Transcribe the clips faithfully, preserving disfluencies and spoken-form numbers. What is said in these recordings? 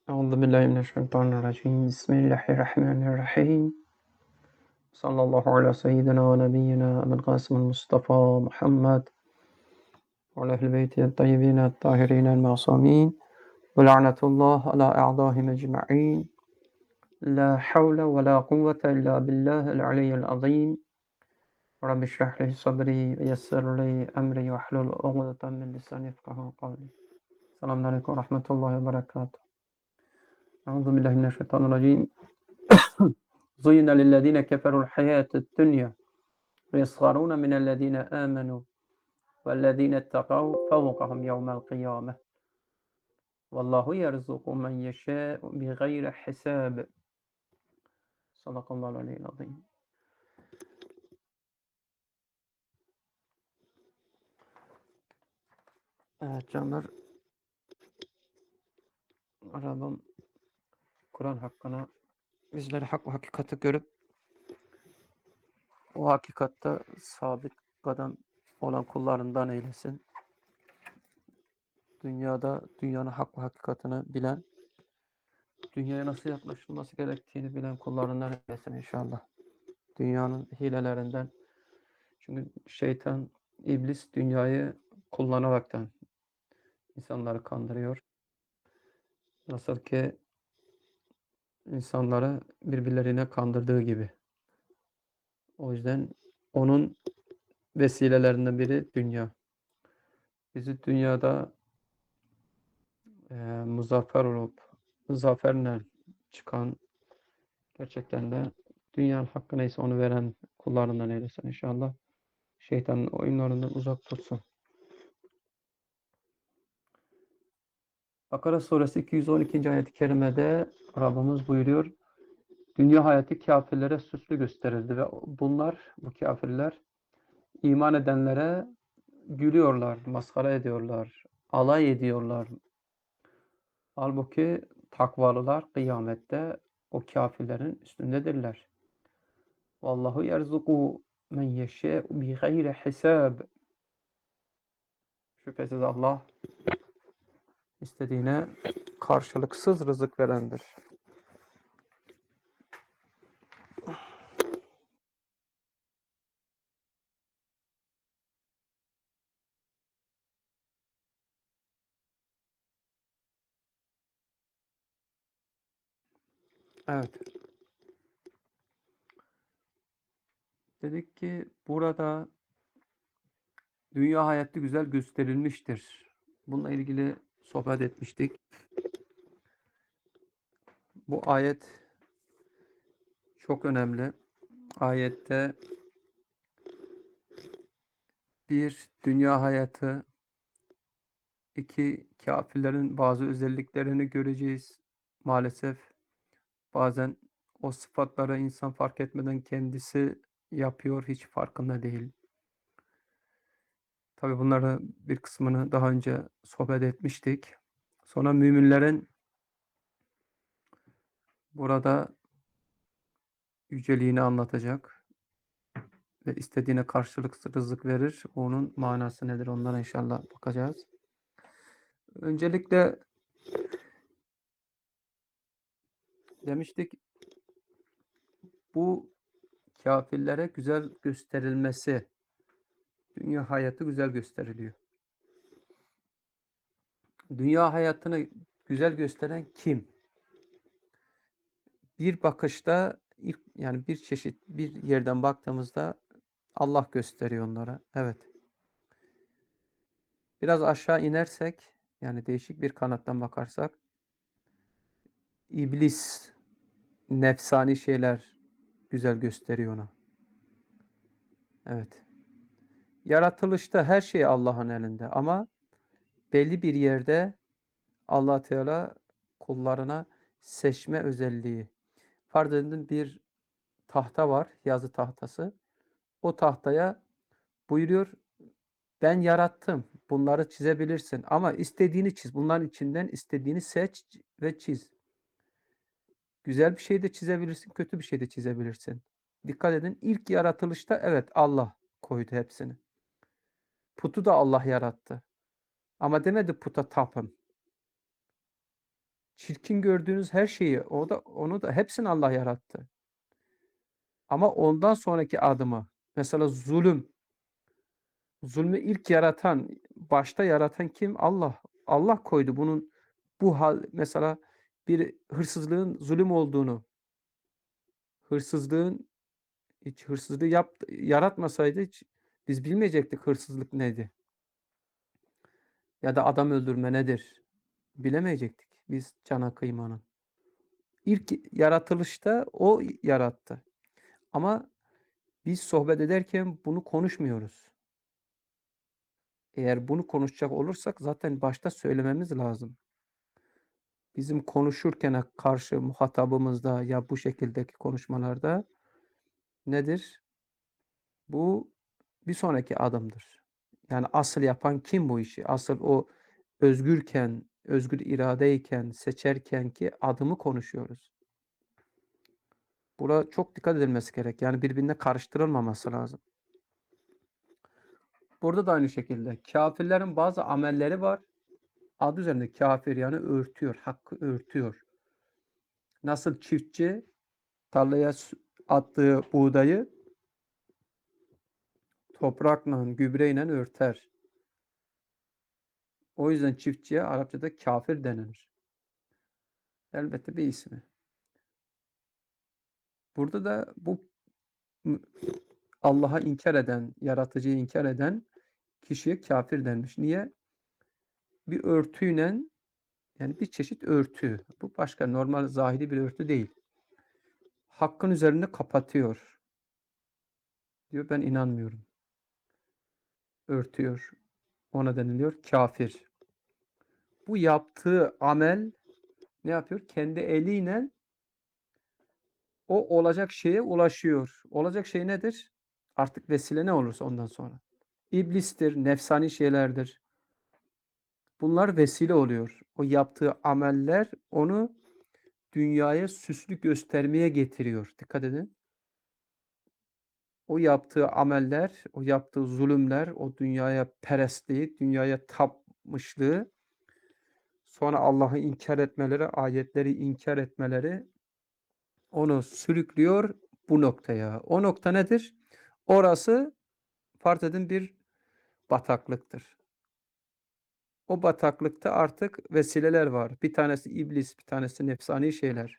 أعوذ بالله من الشيطان الرجيم بسم الله الرحمن الرحيم صلى الله على سيدنا ونبينا أبي القاسم المصطفى محمد وعلى أهل بيته الطيبين الطاهرين المعصومين ولعنة الله على أعدائهم أجمعين لا حول ولا قوة إلا بالله العلي العظيم رب اشرح لي صدري ويسر لي أمري واحلل عقدة من لساني يفقهوا قولي. السلام عليكم ورحمة الله وبركاته. أعوذ بالله من الشيطان الرجيم زين للذين كفروا الحياة الدنيا ويسخرون من الذين آمنوا والذين اتقوا فوقهم يوم القيامة والله يرزق من يشاء بغير حساب. Sadakallahu aleyhi azim. Evet canlar, Rabbim Kur'an hakkına bizleri hak ve hakikati görüp o hakikatte sabit kadem olan kullarından eylesin. Dünyada dünyanın hak ve hakikatini bilen, dünyaya nasıl yaklaşılması gerektiğini bilen kullarından eylesin inşallah. Dünyanın hilelerinden. Çünkü şeytan, iblis dünyayı kullanaraktan insanları kandırıyor. Nasıl ki insanları birbirlerine kandırdığı gibi. O yüzden onun vesilelerinden biri dünya. Bizi dünyada e, muzaffer olup zaferle çıkan, gerçekten de dünyanın hakkı neyse onu veren kullarından eylesin inşallah. Şeytanın oyunlarından uzak tutsun. Bakara suresi iki yüz on ikinci ayet-i kerimede Rabbimiz buyuruyor: dünya hayatı kafirlere süslü gösterildi ve bunlar, bu kafirler iman edenlere gülüyorlar, maskara ediyorlar, alay ediyorlar. Halbuki takvalılar kıyamette o kafirlerin üstündedirler. Vallahu yerzuku men yeşâ'u bi gayri hisab. Şüphesiz Allah istediğine karşılıksız rızık verendir. Evet. Dedik ki burada dünya hayatı güzel gösterilmiştir. Bununla ilgili sohbet etmiştik. Bu ayet çok önemli. Ayette bir, dünya hayatı, iki, kafirlerin bazı özelliklerini göreceğiz. Maalesef bazen o sıfatları insan fark etmeden kendisi yapıyor, hiç farkında değil. Tabii bunları bir kısmını daha önce sohbet etmiştik. Sonra müminlerin burada yüceliğini anlatacak ve istediğine karşılık rızık verir. Onun manası nedir? Onlara inşallah bakacağız. Öncelikle demiştik, bu kafirlere güzel gösterilmesi, dünya hayatı güzel gösteriliyor. Dünya hayatını güzel gösteren kim? Bir bakışta, ilk, yani bir çeşit bir yerden baktığımızda Allah gösteriyor onlara. Evet. Biraz aşağı inersek, yani değişik bir kanattan bakarsak, iblis, nefsani şeyler güzel gösteriyor onu. Evet. Yaratılışta her şey Allah'ın elinde ama belli bir yerde Allah Teala kullarına seçme özelliği. Farz edin, bir tahta var, yazı tahtası. O tahtaya buyuruyor, ben yarattım, bunları çizebilirsin ama istediğini çiz. Bunların içinden istediğini seç ve çiz. Güzel bir şey de çizebilirsin, kötü bir şey de çizebilirsin. Dikkat edin, ilk yaratılışta evet Allah koydu hepsini. Putu da Allah yarattı. Ama demedi puta tapın. Çirkin gördüğünüz her şeyi, o da onu da hepsini Allah yarattı. Ama ondan sonraki adımı, mesela zulüm. Zulmü ilk yaratan, başta yaratan kim? Allah. Allah koydu bunun bu hal, mesela bir hırsızlığın zulüm olduğunu, hırsızlığın hiç hırsızlığı yap, yaratmasaydı hiç biz bilmeyecektik hırsızlık neydi. Ya da adam öldürme nedir? Bilemeyecektik biz cana kıymanın. İlk yaratılışta o yarattı. Ama biz sohbet ederken bunu konuşmuyoruz. Eğer bunu konuşacak olursak zaten başta söylememiz lazım. Bizim konuşurken karşı muhatabımızda ya bu şekildeki konuşmalarda nedir? Bu bir sonraki adımdır. Yani asıl yapan kim bu işi? Asıl o özgürken, özgür iradeyken, seçerken ki adımı konuşuyoruz. Buna çok dikkat edilmesi gerek. Yani birbirine karıştırılmaması lazım. Burada da aynı şekilde kafirlerin bazı amelleri var. Adı üzerinde kafir, yani örtüyor, hakkı örtüyor. Nasıl çiftçi tarlaya attığı buğdayı toprakla, gübreyle örter. O yüzden çiftçiye Arapçada kafir denilir. Elbette bir ismi. Burada da bu Allah'a inkar eden, yaratıcıyı inkar eden kişiye kafir denmiş. Niye? Bir örtüyle, yani bir çeşit örtü. Bu başka normal zahiri bir örtü değil. Hakkın üzerinde kapatıyor. Diyor ben inanmıyorum. Örtüyor. Ona deniliyor kafir. Bu yaptığı amel ne yapıyor? Kendi eliyle o olacak şeye ulaşıyor. Olacak şey nedir? Artık vesile ne olursa ondan sonra. İblistir, nefsani şeylerdir. Bunlar vesile oluyor. O yaptığı ameller onu dünyaya süslü göstermeye getiriyor. Dikkat edin. O yaptığı ameller, o yaptığı zulümler, o dünyaya perestliği, dünyaya tapmışlığı, sonra Allah'ı inkar etmeleri, ayetleri inkar etmeleri onu sürüklüyor bu noktaya. O nokta nedir? Orası farz edin bir bataklıktır. O bataklıkta artık vesileler var. Bir tanesi iblis, bir tanesi nefsani şeyler.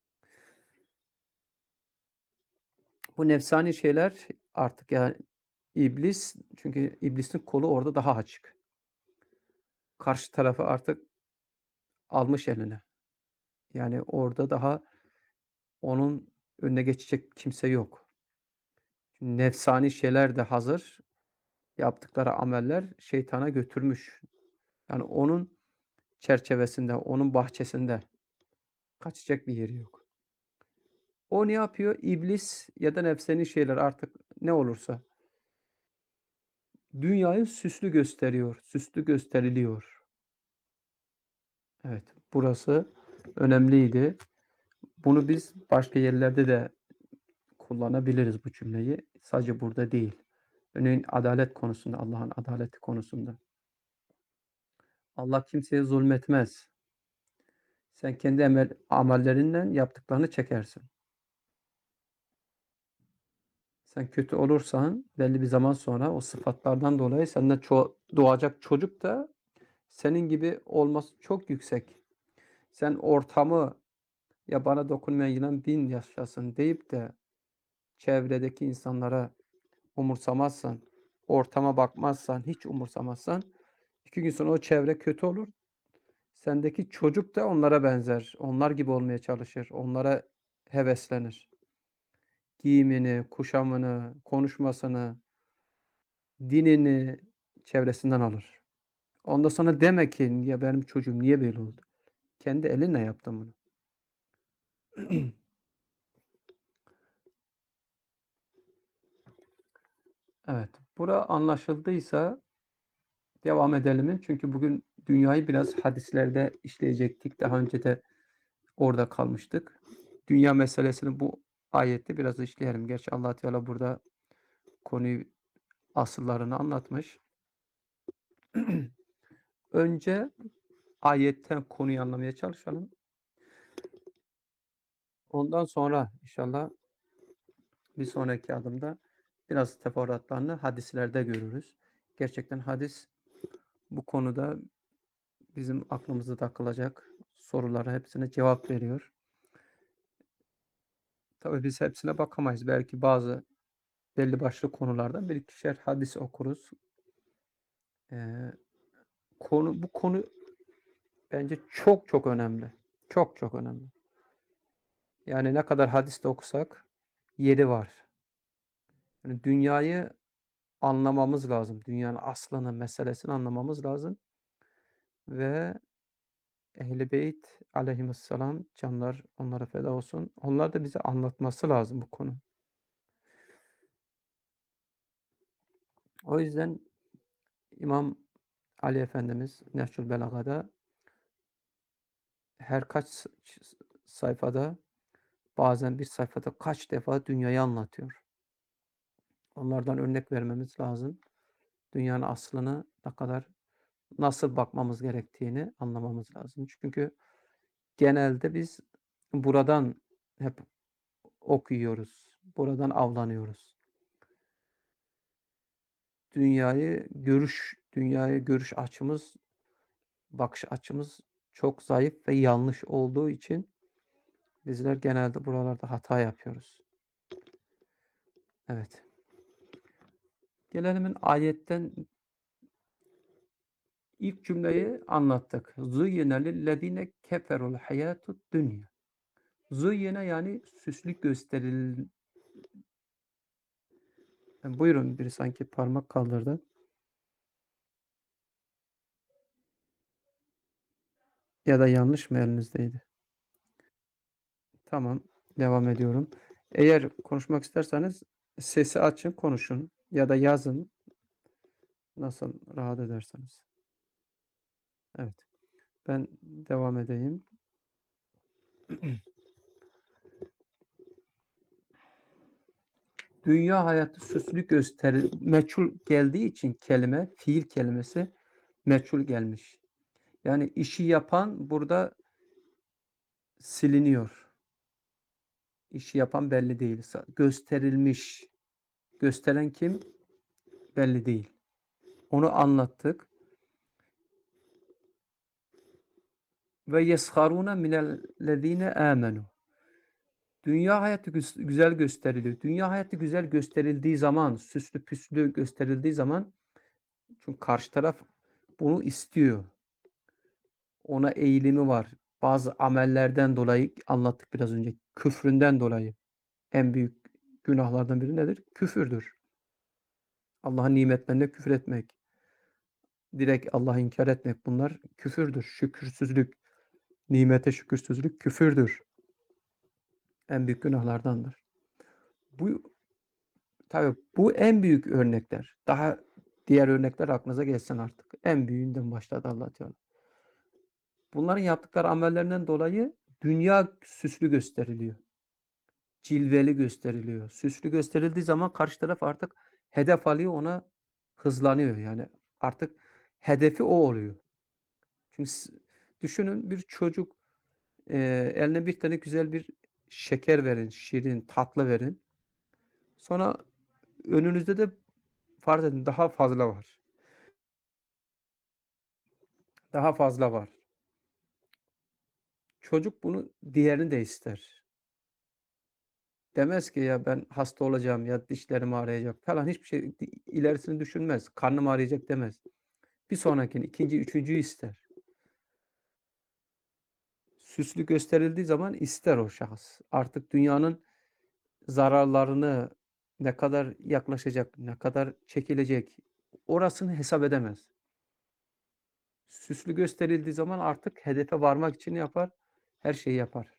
Bu nefsani şeyler artık, yani iblis, çünkü iblisin kolu orada daha açık. Karşı tarafı artık almış eline. Yani orada daha onun önüne geçecek kimse yok. Nefsani şeyler de hazır. Yaptıkları ameller şeytana götürmüş. Yani onun çerçevesinde, onun bahçesinde kaçacak bir yeri yok. O ne yapıyor? İblis ya da nefsani şeyler, artık ne olursa dünyayı süslü gösteriyor, süslü gösteriliyor. Evet, burası önemliydi. Bunu biz başka yerlerde de kullanabiliriz bu cümleyi. Sadece burada değil. Örneğin adalet konusunda, Allah'ın adaleti konusunda. Allah kimseye zulmetmez. Sen kendi emel, amellerinden yaptıklarını çekersin. Sen kötü olursan belli bir zaman sonra o sıfatlardan dolayı senden ço- doğacak çocuk da senin gibi olması çok yüksek. Sen ortamı, ya bana dokunmayan yılan bin yaşasın deyip de çevredeki insanlara umursamazsan, ortama bakmazsan, hiç umursamazsan, iki gün sonra o çevre kötü olur. Sendeki çocuk da onlara benzer. Onlar gibi olmaya çalışır. Onlara heveslenir. Giyimini, kuşamını, konuşmasını, dinini çevresinden alır. Ondan sonra deme ki ya benim çocuğum niye böyle oldu? Kendi elinle yaptın bunu. Evet. Bura anlaşıldıysa devam edelim. Çünkü bugün dünyayı biraz hadislerde işleyecektik. Daha önce de orada kalmıştık. Dünya meselesini bu ayette biraz işleyelim. Gerçi Allah Teala burada konuyu, asıllarını anlatmış. Önce ayetten konuyu anlamaya çalışalım. Ondan sonra inşallah bir sonraki adımda biraz teferruatlarını hadislerde görürüz. Gerçekten hadis bu konuda bizim aklımıza takılacak sorulara hepsine cevap veriyor. Tabii biz hepsine bakamayız. Belki bazı belli başlı konulardan bir ikişer hadis okuruz. Ee, konu bu konu bence çok çok önemli. Çok çok önemli. Yani ne kadar hadis de okusak yeri var. Yani dünyayı anlamamız lazım. Dünyanın aslını, meselesini anlamamız lazım. Ve Ehl-i Beyt aleyhisselam canlar onlara feda olsun. Onlar da bize anlatması lazım bu konu. O yüzden İmam Ali Efendimiz Nehcül Belaga'da her kaç sayfada bazen bir sayfada kaç defa dünyayı anlatıyor. Onlardan örnek vermemiz lazım. Dünyanın aslını ne kadar nasıl bakmamız gerektiğini anlamamız lazım. Çünkü genelde biz buradan hep okuyoruz. Buradan avlanıyoruz. Dünyayı görüş, dünyayı görüş açımız, bakış açımız çok zayıf ve yanlış olduğu için bizler genelde buralarda hata yapıyoruz. Evet. Gelelim ayetten ilk cümleyi anlattık. Zuyyine lillezine keferul hayatud dünya. Zuyyine yani süslük gösteril. Buyurun, biri sanki parmak kaldırdı. Ya da yanlış mı elinizdeydi? Tamam. Devam ediyorum. Eğer konuşmak isterseniz sesi açın, konuşun ya da yazın. Nasıl rahat ederseniz. Evet. Ben devam edeyim. Dünya hayatı süslü gösterir. Meçhul geldiği için kelime, fiil kelimesi meçhul gelmiş. Yani işi yapan burada siliniyor. İşi yapan belli değil. Gösterilmiş. Gösteren kim? Belli değil. Onu anlattık. Ve yesharuna minellezine amenu. Dünya hayatı güzel gösteriliyor. Dünya hayatı güzel gösterildiği zaman, süslü püslü gösterildiği zaman, çünkü karşı taraf bunu istiyor. Ona eğilimi var. Bazı amellerden dolayı anlattık biraz önce. Küfründen dolayı. En büyük günahlardan biri nedir? Küfürdür. Allah'ın nimetlerine küfür etmek. Direkt Allah'ı inkar etmek. Bunlar küfürdür. Şükürsüzlük. Nimete şükürsüzlük küfürdür. En büyük günahlardandır. Bu tabii bu en büyük örnekler. Daha diğer örnekler aklınıza gelsin artık. En büyüğünden başladı Allah Teala. Bunların yaptıkları amellerinden dolayı dünya süslü gösteriliyor. Cilveli gösteriliyor. Süslü gösterildiği zaman karşı taraf artık hedef alıyor, ona hızlanıyor. Yani artık hedefi o oluyor. Çünkü düşünün, bir çocuk e, eline bir tane güzel bir şeker verin, şirin, tatlı verin. Sonra önünüzde de farz edin daha fazla var. Daha fazla var. Çocuk bunu diğerini de ister. Demez ki ya ben hasta olacağım ya dişlerim ağrıyacak falan, hiçbir şey ilerisini düşünmez. Karnım ağrıyacak demez. Bir sonrakini, ikinci, üçüncüyü ister. Süslü gösterildiği zaman ister o şahıs. Artık dünyanın zararlarını ne kadar yaklaşacak, ne kadar çekilecek, orasını hesap edemez. Süslü gösterildiği zaman artık hedefe varmak için yapar? Her şeyi yapar.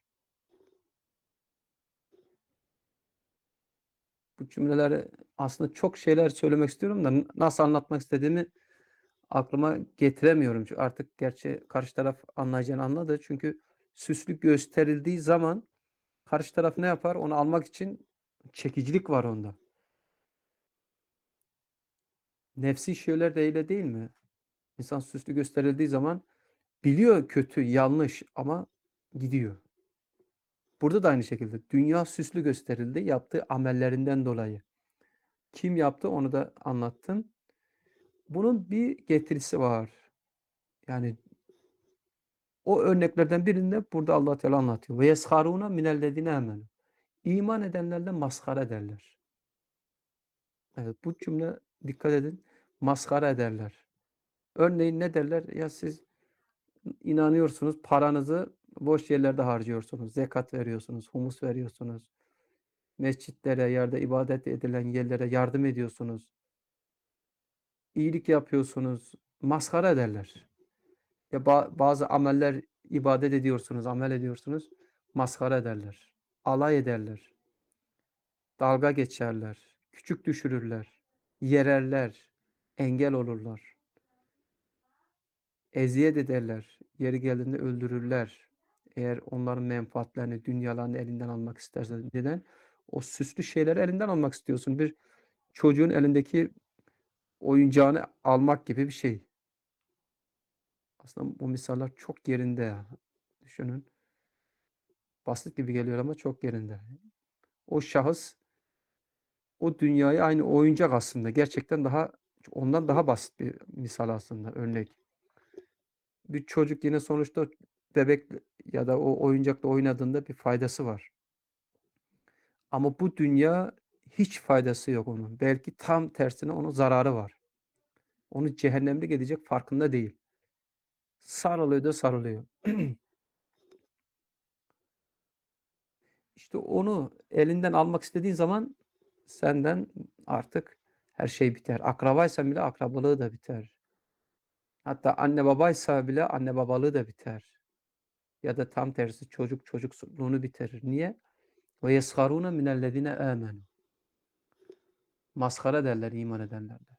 Bu cümleleri aslında çok şeyler söylemek istiyorum da nasıl anlatmak istediğimi aklıma getiremiyorum. Çünkü artık gerçi karşı taraf anlayacağını anladı. Çünkü süslü gösterildiği zaman karşı taraf ne yapar? Onu almak için çekicilik var onda. Nefsi şeyler de öyle değil mi? İnsan süslü gösterildiği zaman biliyor kötü, yanlış ama gidiyor. Burada da aynı şekilde dünya süslü gösterildi yaptığı amellerinden dolayı. Kim yaptı onu da anlattım. Bunun bir getirisi var. Yani o örneklerden birinde burada Allah Teala anlatıyor. Ve yesharuna minellezine amenu. İman edenlerle maskara ederler. Evet, bu cümle dikkat edin. Maskara ederler. Örneğin ne derler? Ya siz inanıyorsunuz, paranızı boş yerlerde harcıyorsunuz. Zekat veriyorsunuz, humus veriyorsunuz. Mescitlere, yerde ibadet edilen yerlere yardım ediyorsunuz. İyilik yapıyorsunuz. Maskara ederler. Ya ba- bazı ameller ibadet ediyorsunuz, amel ediyorsunuz. Maskara ederler. Alay ederler. Dalga geçerler. Küçük düşürürler. Yererler. Engel olurlar. Eziyet ederler. Yeri geldiğinde öldürürler. Eğer onların menfaatlerini, dünyalarını elinden almak istersen. Neden? O süslü şeyleri elinden almak istiyorsun. Bir çocuğun elindeki oyuncağını almak gibi bir şey. Aslında bu misaller çok yerinde ya. Düşünün. Basit gibi geliyor ama çok yerinde. O şahıs o dünyayı aynı oyuncak aslında. Gerçekten daha ondan daha basit bir misal aslında örnek. Bir çocuk yine sonuçta bebek ya da o oyuncakla oynadığında bir faydası var. Ama bu dünya hiç faydası yok onun. Belki tam tersine onun zararı var. Onu cehennemlik edecek farkında değil. Sarılıyor da sarılıyor. İşte onu elinden almak istediğin zaman senden artık her şey biter. Akrabaysan bile akrabalığı da biter. Hatta anne babaysa bile anne babalığı da biter. Ya da tam tersi çocuk çocukluğunu bitirir. Niye? Ve yesharuna minellezine amenu. Maskara derler iman edenlerle.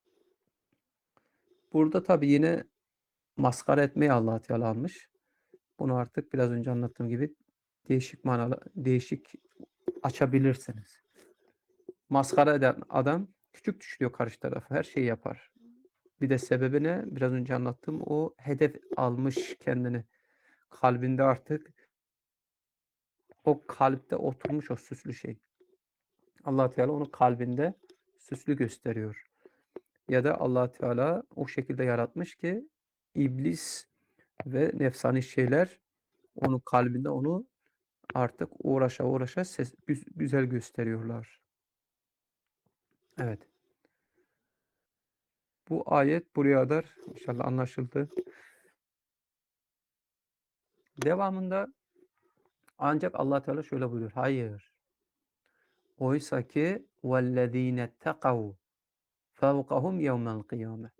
Burada tabi yine maskara etmeyi Allah Teala almış. Bunu artık biraz önce anlattığım gibi değişik manalı, değişik açabilirsiniz. Maskara eden adam küçük düşürüyor karşı tarafı. Her şeyi yapar. Bir de sebebi ne? Biraz önce anlattığım o hedef almış kendini. Kalbinde artık o kalpte oturmuş o süslü şey. Allah Teala onu kalbinde süslü gösteriyor. Ya da Allah Teala o şekilde yaratmış ki iblis ve nefsani şeyler onu kalbinde onu artık uğraşa uğraşa ses, güzel gösteriyorlar. Evet. Bu ayet buraya kadar inşallah anlaşıldı. Devamında ancak Allah Teala şöyle buyuruyor. Hayır. Oysa ki vellezîne tekav fevkahum yevmel kıyame.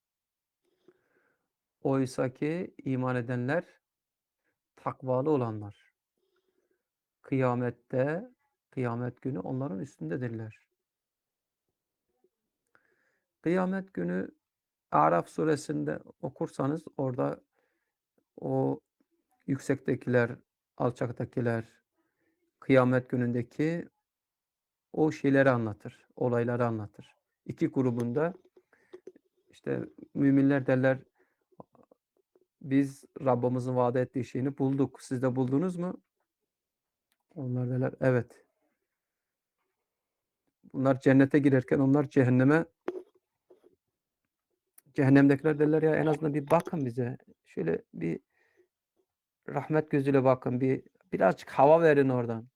Oysa ki iman edenler takvalı olanlar. Kıyamette, kıyamet günü onların üstündedirler. Kıyamet günü Araf suresinde okursanız orada o yüksektekiler, alçaktakiler, kıyamet günündeki o şeyleri anlatır, olayları anlatır. İki grubunda işte müminler derler biz Rabbimizin vaat ettiği şeyini bulduk. Siz de buldunuz mu? Onlar derler evet. Bunlar cennete girerken onlar cehenneme cehennemdekiler derler ya en azından bir bakın bize. Şöyle bir rahmet gözüyle bakın. Bir birazcık hava verin oradan.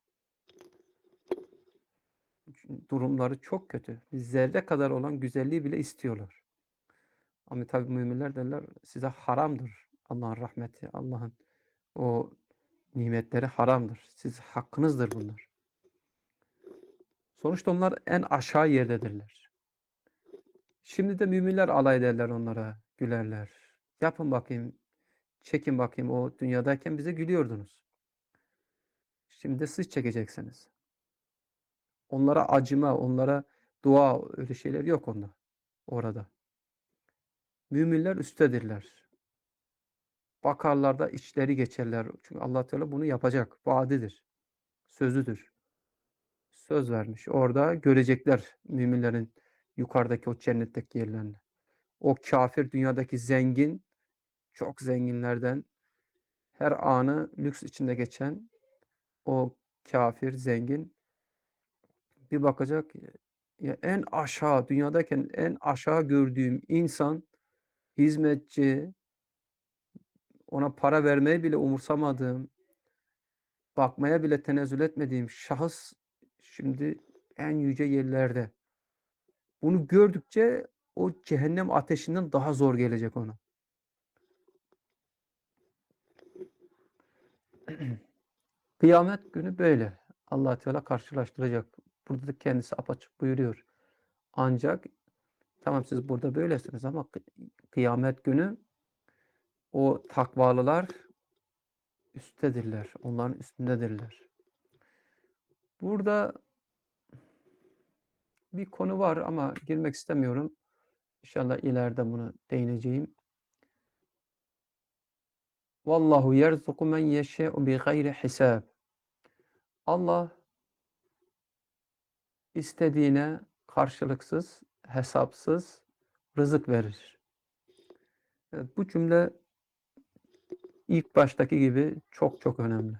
Durumları çok kötü. Zerre kadar olan güzelliği bile istiyorlar. Ama tabii müminler derler size haramdır. Allah'ın rahmeti, Allah'ın o nimetleri haramdır. Siz hakkınızdır bunlar. Sonuçta onlar en aşağı yerdedirler. Şimdi de müminler alay ederler onlara, gülerler. Yapın bakayım, çekin bakayım o dünyadayken bize gülüyordunuz. Şimdi de siz çekeceksiniz. Onlara acıma, onlara dua öyle şeyler yok onda. Orada. Müminler üsttedirler. Bakarlar da içleri geçerler. Çünkü Allah Teala bunu yapacak. Vaadidir. Sözüdür. Söz vermiş. Orada görecekler müminlerin yukarıdaki o cennetteki yerlerini. O kafir dünyadaki zengin, çok zenginlerden her anı lüks içinde geçen o kafir, zengin bir bakacak, ya en aşağı, dünyadayken en aşağı gördüğüm insan, hizmetçi, ona para vermeyi bile umursamadığım, bakmaya bile tenezzül etmediğim şahıs şimdi en yüce yerlerde. Bunu gördükçe o cehennem ateşinden daha zor gelecek ona. Kıyamet günü böyle. Allah Teala karşılaştıracak. Burada da kendisi apaçık buyuruyor. Ancak tamam siz burada böylesiniz ama kıyamet günü o takvalılar üsttedirler. Onların üstündedirler. Burada bir konu var ama girmek istemiyorum. İnşallah ileride bunu değineceğim. Vallahu yerzuku men yeşe'u bi gayri hisab. Allah istediğine karşılıksız, hesapsız rızık verir. Evet, bu cümle ilk baştaki gibi çok çok önemli.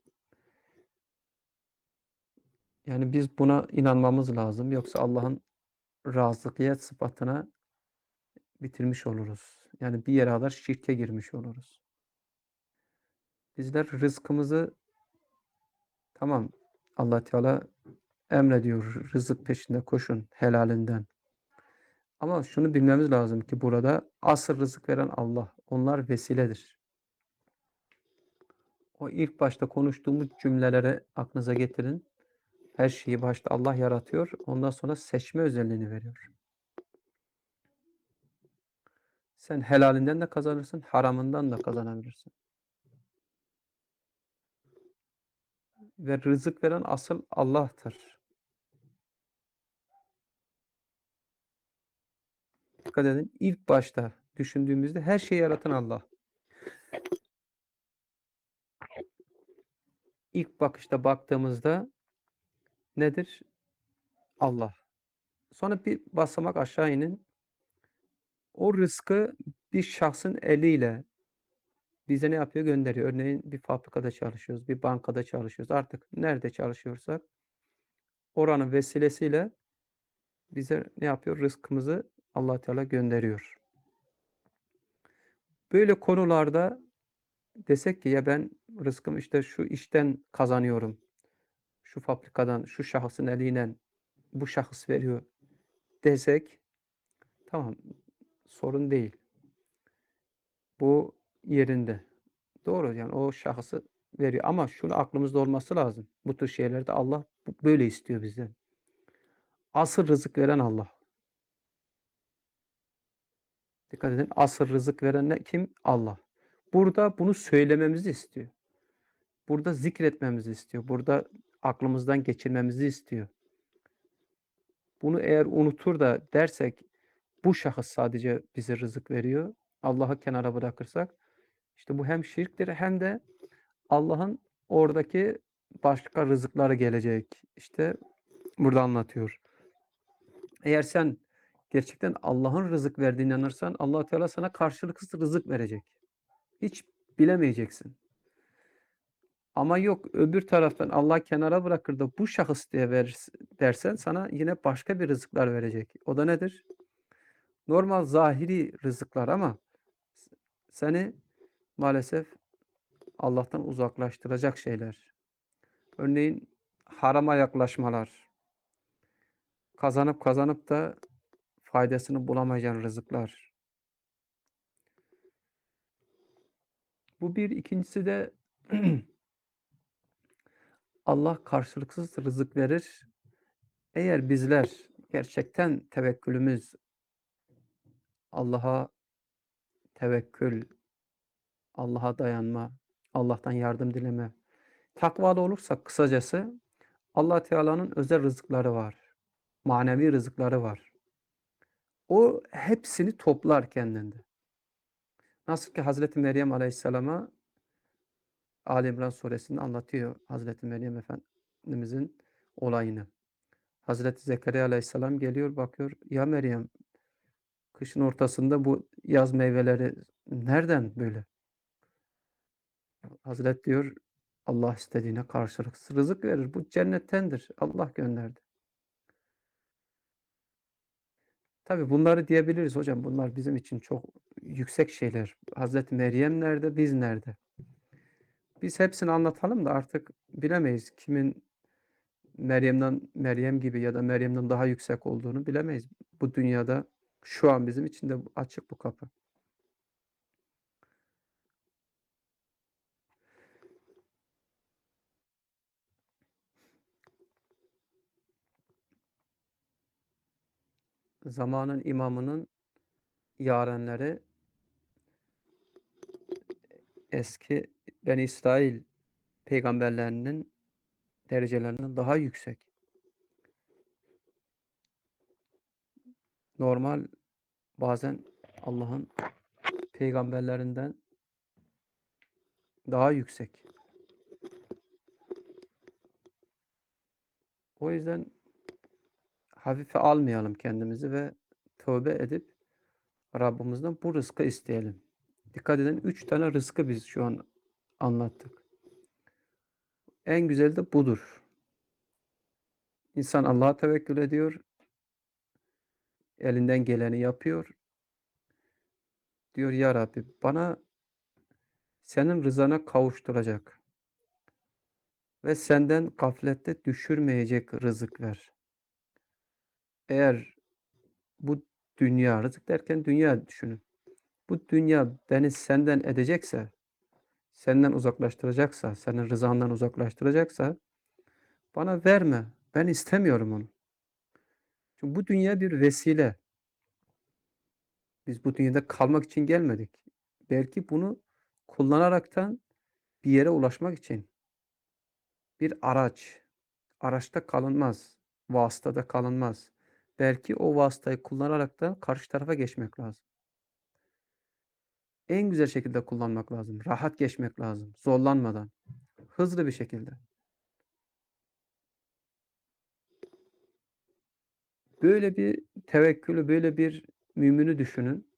Yani biz buna inanmamız lazım. Yoksa Allah'ın razıkiyet sıfatına bitirmiş oluruz. Yani bir yere kadar şirke girmiş oluruz. Bizler rızkımızı tamam Allah Teala emrediyor rızık peşinde koşun helalinden. Ama şunu bilmemiz lazım ki burada asıl rızık veren Allah. Onlar vesiledir. O ilk başta konuştuğumuz cümleleri aklınıza getirin. Her şeyi başta Allah yaratıyor. Ondan sonra seçme özelliğini veriyor. Sen helalinden de kazanırsın, haramından da kazanabilirsin. Ve rızık veren asıl Allah'tır. Dikkat edin. İlk başta düşündüğümüzde her şeyi yaratan Allah. İlk bakışta baktığımızda nedir? Allah. Sonra bir basamak aşağı inin. O rızkı bir şahsın eliyle bize ne yapıyor? Gönderiyor. Örneğin bir fabrikada çalışıyoruz, bir bankada çalışıyoruz. Artık nerede çalışıyorsak oranın vesilesiyle bize ne yapıyor? Rızkımızı Allah Teala gönderiyor. Böyle konularda desek ki ya ben rızkımı işte şu işten kazanıyorum. Şu fabrikadan, şu şahsın eliyle bu şahıs veriyor desek tamam sorun değil. Bu yerinde. Doğru yani o şahsı veriyor ama şunu aklımızda olması lazım. Bu tür şeylerde Allah böyle istiyor bizden. Asıl rızık veren Allah. Dikkat edin. Asıl rızık veren ne? Kim? Allah. Burada bunu söylememizi istiyor. Burada zikretmemizi istiyor. Burada aklımızdan geçirmemizi istiyor. Bunu eğer unutur da dersek bu şahıs sadece bize rızık veriyor. Allah'ı kenara bırakırsak işte bu hem şirktir hem de Allah'ın oradaki başka rızıkları gelecek. İşte burada anlatıyor. Eğer sen gerçekten Allah'ın rızık verdiğine inanırsan Allah Teala sana karşılıksız rızık verecek. Hiç bilemeyeceksin. Ama yok öbür taraftan Allah kenara bırakır da bu şahıs diye verir dersen sana yine başka bir rızıklar verecek. O da nedir? Normal zahiri rızıklar ama seni maalesef Allah'tan uzaklaştıracak şeyler. Örneğin harama yaklaşmalar. Kazanıp kazanıp da faydasını bulamayacağın rızıklar. Bu bir. İkincisi de Allah karşılıksız rızık verir. Eğer bizler gerçekten tevekkülümüz Allah'a tevekkül, Allah'a dayanma, Allah'tan yardım dileme, takvalı olursak kısacası Allah Teala'nın özel rızıkları var. Manevi rızıkları var. O hepsini toplar kendinde. Nasıl ki Hazreti Meryem Aleyhisselam'a Ali İmran suresinde anlatıyor Hazreti Meryem Efendimizin olayını. Hazreti Zekeriya Aleyhisselam geliyor bakıyor. Ya Meryem kışın ortasında bu yaz meyveleri nereden böyle? Hazret diyor Allah istediğine karşılıksız rızık verir. Bu cennettendir. Allah gönderdi. Tabii bunları diyebiliriz hocam. Bunlar bizim için çok yüksek şeyler. Hazreti Meryem nerede, biz nerede? Biz hepsini anlatalım da artık bilemeyiz kimin Meryem'den Meryem gibi ya da Meryem'den daha yüksek olduğunu bilemeyiz. Bu dünyada şu an bizim için de açık bu kapı. Zamanın imamının yarenleri eski Beni İsrail peygamberlerinin derecelerinden daha yüksek. Normal bazen Allah'ın peygamberlerinden daha yüksek. O yüzden hafife almayalım kendimizi ve tövbe edip Rabbimizden bu rızkı isteyelim. Dikkat edin, üç tane rızkı biz şu an anlattık. En güzeli de budur. İnsan Allah'a tevekkül ediyor, elinden geleni yapıyor. Diyor ya Rabbi bana senin rızana kavuşturacak ve senden gaflette düşürmeyecek rızık ver. Eğer bu dünya, rızık derken dünya düşünün. Bu dünya beni senden edecekse, senden uzaklaştıracaksa, senin rızandan uzaklaştıracaksa bana verme. Ben istemiyorum onu. Çünkü bu dünya bir vesile. Biz bu dünyada kalmak için gelmedik. Belki bunu kullanaraktan bir yere ulaşmak için bir araç. Araçta kalınmaz. Vasıtada kalınmaz. Belki o vasıtayı kullanarak da karşı tarafa geçmek lazım. En güzel şekilde kullanmak lazım. Rahat geçmek lazım. Zorlanmadan. Hızlı bir şekilde. Böyle bir tevekkülü, böyle bir mümini düşünün.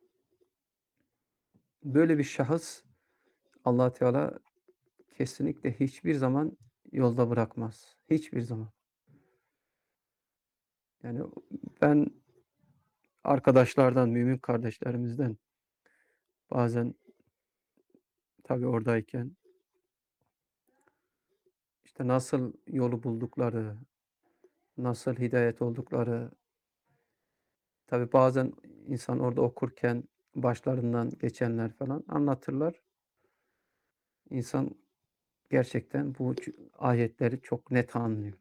Böyle bir şahıs Allah Teala kesinlikle hiçbir zaman yolda bırakmaz. Hiçbir zaman. Yani ben arkadaşlardan, mümin kardeşlerimizden bazen tabii oradayken işte nasıl yolu buldukları, nasıl hidayet oldukları, tabii bazen insan orada okurken başlarından geçenler falan anlatırlar. İnsan gerçekten bu ayetleri çok net anlıyor.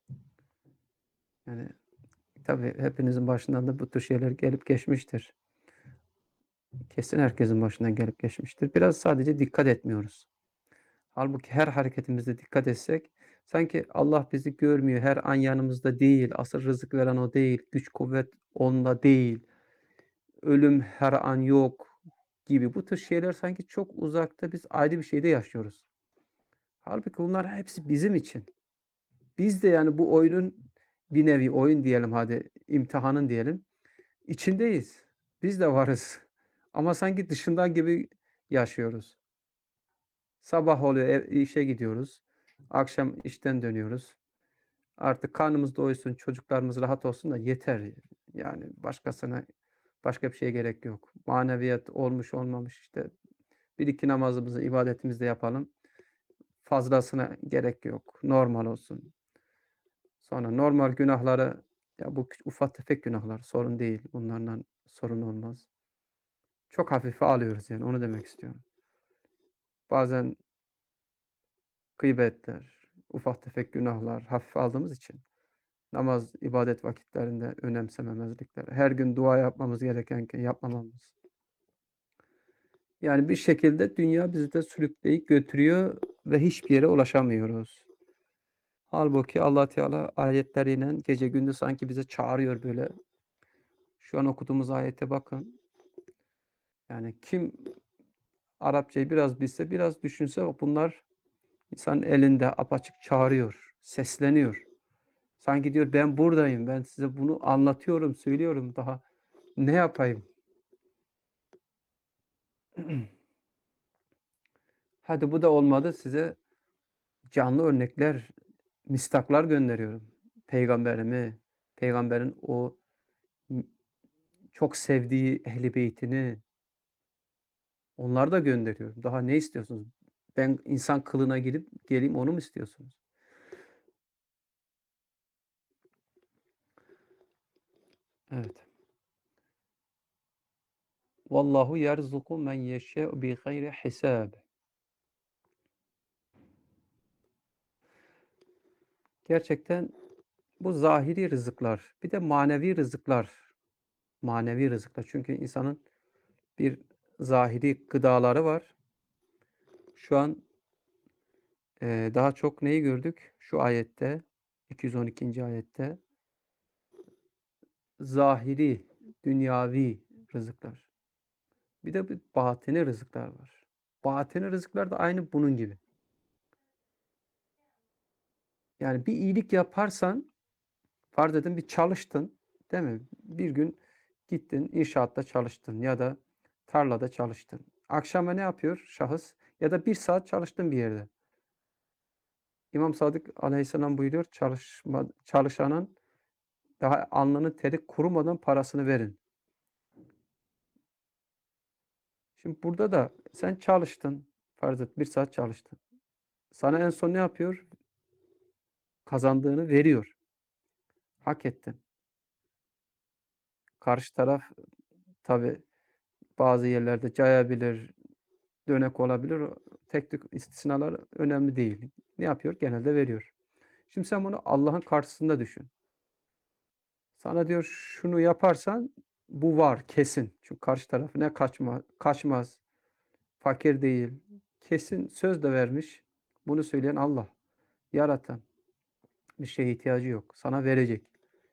Yani tabii hepinizin başından da bu tür şeyler gelip geçmiştir. Kesin herkesin başından gelip geçmiştir. Biraz sadece dikkat etmiyoruz. Halbuki her hareketimizde dikkat etsek sanki Allah bizi görmüyor, her an yanımızda değil, asıl rızık veren o değil, güç kuvvet onda değil, ölüm her an yok gibi bu tür şeyler sanki çok uzakta, biz ayrı bir şeyde yaşıyoruz. Halbuki bunlar hepsi bizim için. Biz de yani bu oyunun bir nevi oyun diyelim hadi, imtihanın diyelim, içindeyiz. Biz de varız. Ama sanki dışından gibi yaşıyoruz. Sabah oluyor, ev, işe gidiyoruz. Akşam işten dönüyoruz. Artık karnımız doysun, çocuklarımız rahat olsun da yeter. Yani başkasına, başka bir şeye gerek yok. Maneviyat olmuş olmamış işte bir iki namazımızı, ibadetimizi de yapalım. Fazlasına gerek yok. Normal olsun. Sonra normal günahları, ya bu ufak tefek günahlar sorun değil. Bunlardan sorun olmaz. Çok hafife alıyoruz yani, onu demek istiyorum. Bazen gıybetler, ufak tefek günahlar hafife aldığımız için namaz, ibadet vakitlerinde önemsememezlikler, her gün dua yapmamız gerekenken yapmamamız. Yani bir şekilde dünya bizi de sürükleyip götürüyor ve hiçbir yere ulaşamıyoruz. Halbuki Allah Teala ayetleriyle gece gündüz sanki bize çağırıyor böyle. Şu an okuduğumuz ayete bakın. Yani kim Arapçayı biraz bilse, biraz düşünse bunlar insanın elinde apaçık çağırıyor, sesleniyor. Sanki diyor ben buradayım, ben size bunu anlatıyorum, söylüyorum, daha ne yapayım? Hadi bu da olmadı, size canlı örnekler, mistaklar gönderiyorum. Peygamberimi, peygamberin o çok sevdiği Ehl-i Beytini, onları da gönderiyorum. Daha ne istiyorsunuz? Ben insan kılığına girip geleyim, onu mu istiyorsunuz? Evet. Vallahu yerzuku men yeşe'u bi gayri hisab. Gerçekten bu zahiri rızıklar, bir de manevi rızıklar. Manevi rızıklar. Çünkü insanın bir zahiri gıdaları var. Şu an e, daha çok neyi gördük? Şu ayette, iki yüz on ikinci ayette zahiri, dünyavi rızıklar. Bir de bir batini rızıklar var. Batini rızıklar da aynı bunun gibi. Yani bir iyilik yaparsan, farz edin bir çalıştın, değil mi? Bir gün gittin, inşaatta çalıştın ya da tarlada çalıştın. Akşama ne yapıyor şahıs? Ya da bir saat çalıştın bir yerde. İmam Sadık Aleyhisselam buyuruyor, çalışma, çalışanın daha alnının teri kurumadan parasını verin. Şimdi burada da sen çalıştın, farz et bir saat çalıştın. Sana en son ne yapıyor? Kazandığını veriyor. Hak ettin. Karşı taraf tabi bazı yerlerde cayabilir, dönek olabilir. Tek tük istisnalar önemli değil. Ne yapıyor? Genelde veriyor. Şimdi sen bunu Allah'ın karşısında düşün. Sana diyor şunu yaparsan bu var kesin. Çünkü karşı tarafı ne kaçma, kaçmaz, fakir değil. Kesin söz de vermiş. Bunu söyleyen Allah. Yaratan. Bir şeye ihtiyacı yok. Sana verecek.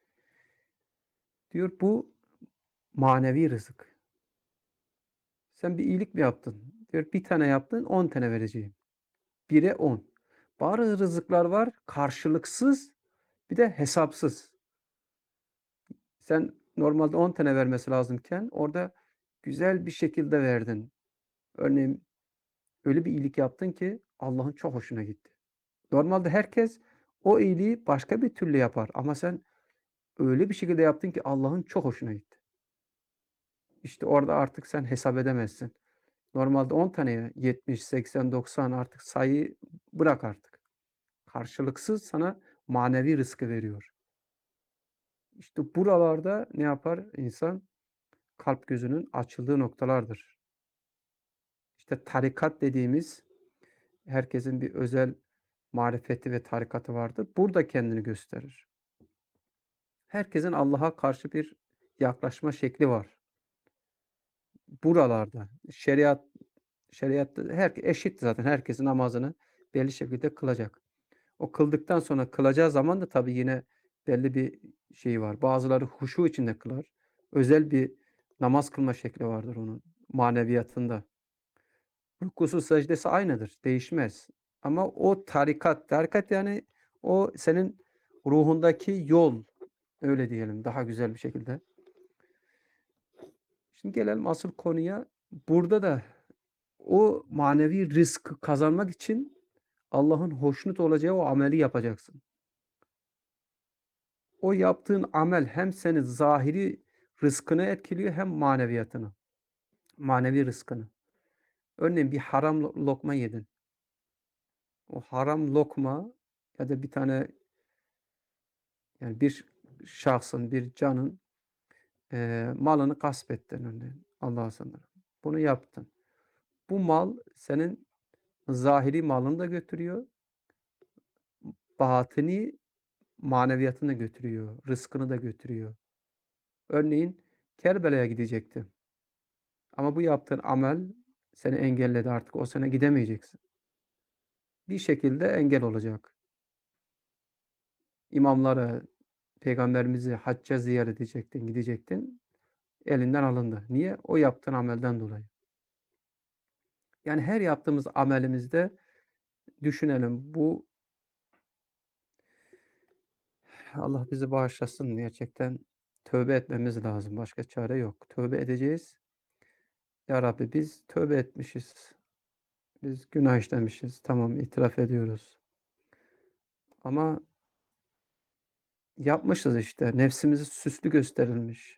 Diyor bu manevi rızık. Sen bir iyilik mi yaptın? Diyor bir tane yaptın, on tane vereceğim. Bire on. Bazı rızıklar var karşılıksız, bir de hesapsız. Sen normalde on tane vermesi lazımken orada güzel bir şekilde verdin. Örneğin öyle bir iyilik yaptın ki Allah'ın çok hoşuna gitti. Normalde herkes o iyiliği başka bir türlü yapar ama sen öyle bir şekilde yaptın ki Allah'ın çok hoşuna gitti. İşte orada artık sen hesap edemezsin. Normalde on taneye yetmiş, seksen, doksan artık sayıyı bırak artık. Karşılıksız sana manevi rızkı veriyor. İşte buralarda ne yapar insan? Kalp gözünün açıldığı noktalardır. İşte tarikat dediğimiz herkesin bir özel marifeti ve tarikatı vardır. Burada kendini gösterir. Herkesin Allah'a karşı bir yaklaşma şekli var. Buralarda şeriat şeriatta her eşit zaten herkesin namazını belli şekilde kılacak. O kıldıktan sonra kılacağı zaman da tabii yine belli bir şey var. Bazıları huşu içinde kılar. Özel bir namaz kılma şekli vardır onun maneviyatında. Rükusu secdesi aynıdır. Değişmez. Ama o tarikat, tarikat yani o senin ruhundaki yol. Öyle diyelim daha güzel bir şekilde. Şimdi gelelim asıl konuya. Burada da o manevi rızkı kazanmak için Allah'ın hoşnut olacağı o ameli yapacaksın. O yaptığın amel hem senin zahiri rızkını etkiliyor hem maneviyatını. Manevi rızkını. Örneğin bir haram lokma yedin. O haram lokma ya da bir tane yani bir şahsın, bir canın e, malını gasp ettin örneğin. Allah'a sığınırım. Bunu yaptın. Bu mal senin zahiri malını da götürüyor. Batini maneviyatını da götürüyor. Rızkını da götürüyor. Örneğin Kerbela'ya gidecektin. Ama bu yaptığın amel seni engelledi artık. O sene gidemeyeceksin. Bir şekilde engel olacak. İmamları, peygamberimizi hacca ziyaret edecektin, gidecektin. Elinden alındı. Niye? O yaptığın amelden dolayı. Yani her yaptığımız amelimizde düşünelim. Bu Allah bizi bağışlasın. Gerçekten tövbe etmemiz lazım. Başka çare yok. Tövbe edeceğiz. Ya Rabbi biz tövbe etmişiz. Biz günah işlemişiz. Tamam itiraf ediyoruz. Ama yapmışız işte. Nefsimizi süslü gösterilmiş.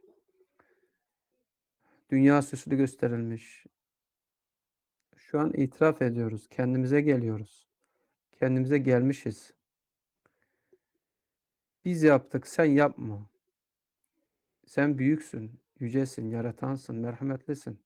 Dünya süslü gösterilmiş. Şu an itiraf ediyoruz. Kendimize geliyoruz. Kendimize gelmişiz. Biz yaptık, sen yapma. Sen büyüksün, yücesin, yaratansın, merhametlisin.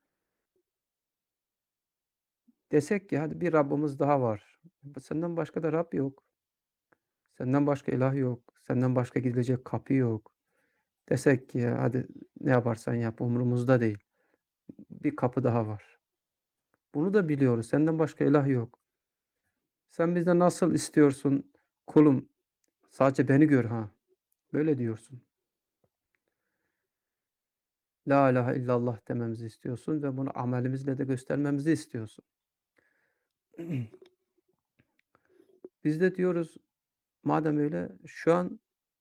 Desek ki hadi bir Rabbimiz daha var. Senden başka da Rab yok. Senden başka ilah yok. Senden başka gidilecek kapı yok. Desek ki ya hadi ne yaparsan yap umurumuzda değil. Bir kapı daha var. Bunu da biliyoruz. Senden başka ilah yok. Sen bizden nasıl istiyorsun? Kulum sadece beni gör ha. Böyle diyorsun. La ilahe illallah dememizi istiyorsun ve bunu amelimizle de göstermemizi istiyorsun. Biz de diyoruz madem öyle şu an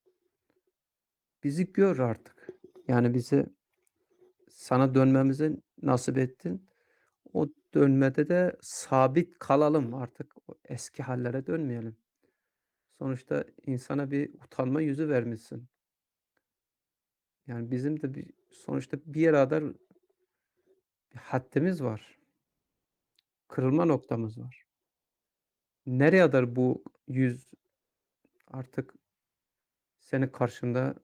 bizi gör artık. Yani bizi sana dönmemizi nasip ettin. O dönmede de sabit kalalım artık. O eski hallere dönmeyelim. Sonuçta insana bir utanma yüzü vermişsin. Yani bizim de bir sonuçta bir yere kadar bir haddimiz var. Kırılma noktamız var. Nereye kadar bu yüz artık senin karşında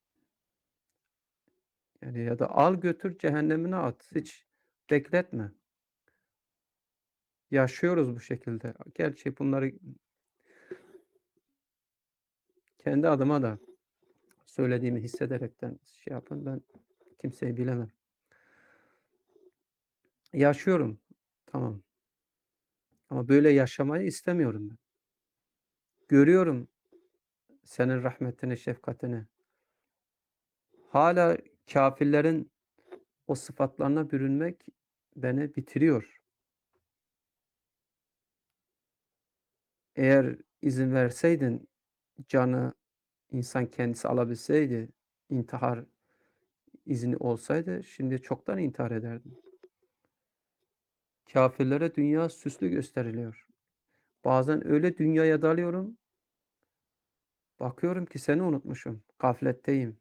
yani ya da al götür cehennemine at. Hiç bekletme. Yaşıyoruz bu şekilde. Gerçi bunları kendi adıma da söylediğimi hissederekten şey yapın. Ben kimseyi bilemem. Yaşıyorum. Tamam. Ama böyle yaşamayı istemiyorum ben. Görüyorum senin rahmetini, şefkatini. Hala kâfirlerin o sıfatlarına bürünmek beni bitiriyor. Eğer izin verseydin canı insan kendisi alabilseydi, intihar izni olsaydı şimdi çoktan intihar ederdim. Kâfirlere dünya süslü gösteriliyor. Bazen öyle dünyaya dalıyorum, bakıyorum ki seni unutmuşum, gafletteyim.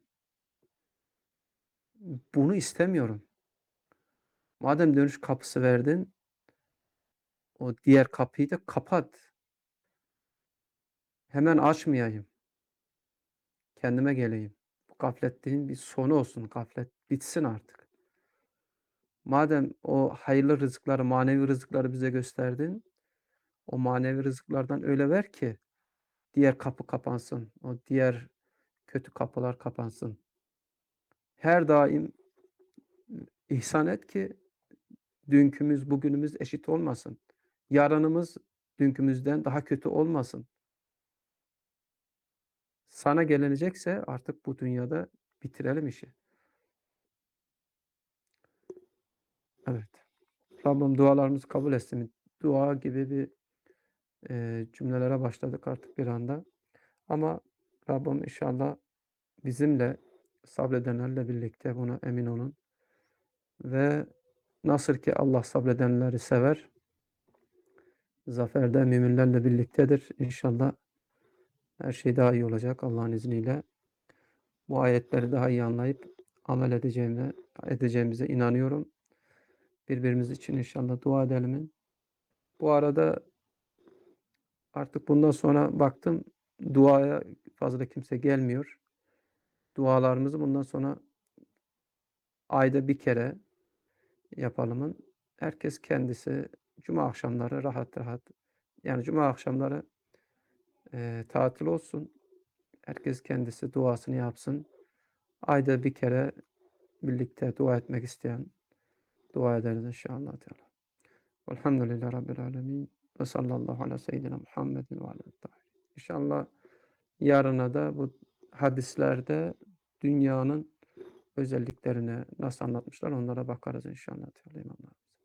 Bunu istemiyorum. Madem dönüş kapısı verdin, o diğer kapıyı da kapat. Hemen açmayayım. Kendime geleyim. Bu gafletliğin bir sonu olsun. Gaflet bitsin artık. Madem o hayırlı rızıkları, manevi rızıkları bize gösterdin, o manevi rızıklardan öyle ver ki diğer kapı kapansın. O diğer kötü kapılar kapansın. Her daim ihsan et ki dünkümüz, bugünümüz eşit olmasın. Yarınımız dünkümüzden daha kötü olmasın. Sana gelinecekse artık bu dünyada bitirelim işi. Evet. Rabbim dualarımızı kabul etsin. Dua gibi bir e, cümlelere başladık artık bir anda. Ama Rabbim inşallah bizimle sabredenlerle birlikte buna emin olun. Ve nasıl ki Allah sabredenleri sever, zaferde müminlerle birliktedir. İnşallah her şey daha iyi olacak Allah'ın izniyle. Bu ayetleri daha iyi anlayıp amel edeceğime, edeceğimize inanıyorum. Birbirimiz için inşallah dua edelim. Bu arada artık bundan sonra baktım duaya fazla kimse gelmiyor. Dualarımızı bundan sonra ayda bir kere yapalım. Herkes kendisi cuma akşamları rahat rahat yani cuma akşamları e, tatil olsun. Herkes kendisi duasını yapsın. Ayda bir kere birlikte dua etmek isteyen dua ederiz inşallah. Teala. Elhamdülillahi Rabbil alemin. Ve sallallahu ala seyyidina Muhammedin ve ala İnşallah yarına da bu hadislerde dünyanın özelliklerini nasıl anlatmışlar onlara bakarız inşallah. Teala imamlar.